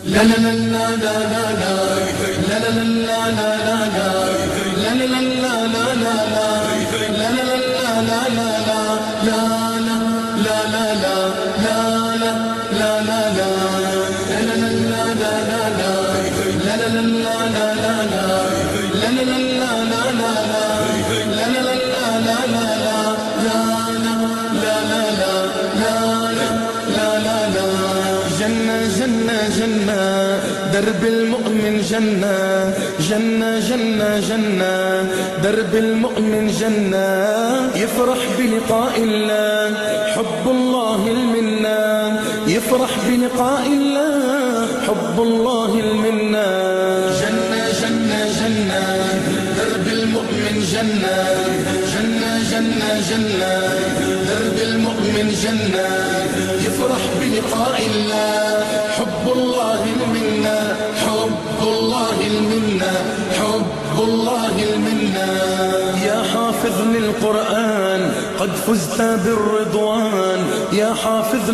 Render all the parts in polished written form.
لا لا لا لا لا لا لا لا لا لا لا لا لا لا جنة درب المؤمن جنة جنة جنة جنة درب المؤمن جنة يفرح بلقاء الله حب الله المنة يفرح بلقاء الله حب الله المنة جنة جنة جنة درب المؤمن جنة جنة جنة جنة درب المؤمن جنة يفرح بلقاء الله حب الله المنة حب الله المنة حب الله المنة يا حافظ للقرآن قد فزت بالرضوان يا حافظ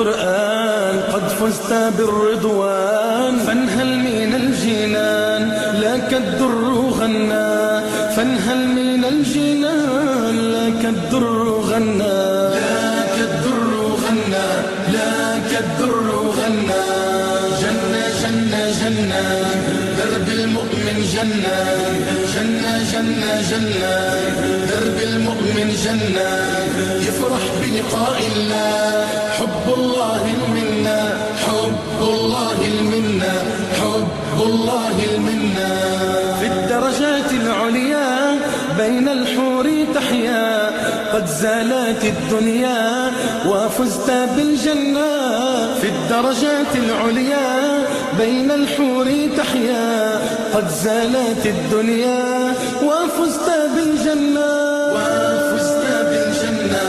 للقرآن قد فزت بالرضوان فانهل من الجنان لك الدر غنى فانهل من الجنان لك الدر غنى لك الدر غنى لك الدر غنى جنة جنة جنة درب المؤمن جنة جنة جنة جنة درب المؤمن جنة يفرح بلقاء الله حب الله المنة حب الله المنة حب الله المنة في الدرجات العليا بين الحور تحيا قد زالت الدنيا وفزت بالجنة في الدرجات العليا بين الحور تحيا قد زالت الدنيا وفزت بالجنة وفزت بالجنة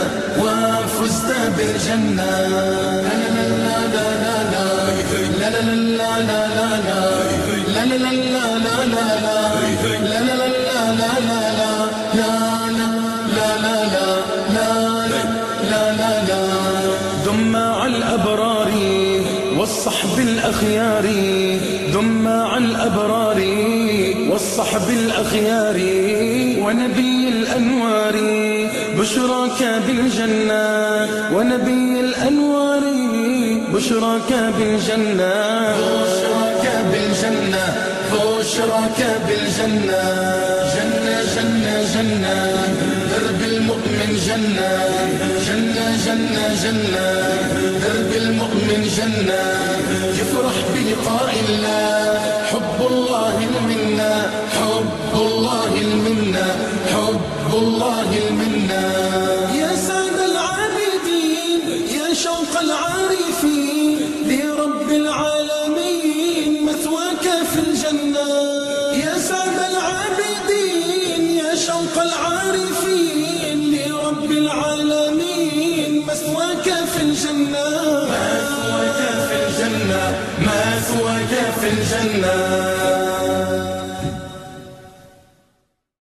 وفزت بالجنة لا لا لا لا لا لا لا لا لا لا لا لا لا لا لا دم مع الأبرار والصحب الأخيار دم مع الأبرار والصحب الأخيار ونبي الأنوار بشراك بالجنة ونبي الأنوار بشراك بالجنة بشراك بالجنة بشراك بالجنة جنة جنة جنة درب المؤمن جنة جنة جنة جنة درب المؤمن جنة يفرح بلقاء الله حب الله المنة حب الله المنة حب الله المنة يا سعد العابدين يا شوق العارفين لرب العالمين مثواك في الجنة يا سعد العابدين يا شوق العارفين لرب العالمين مثواك في الجنة مثواك في الجنة مثواك في الجنة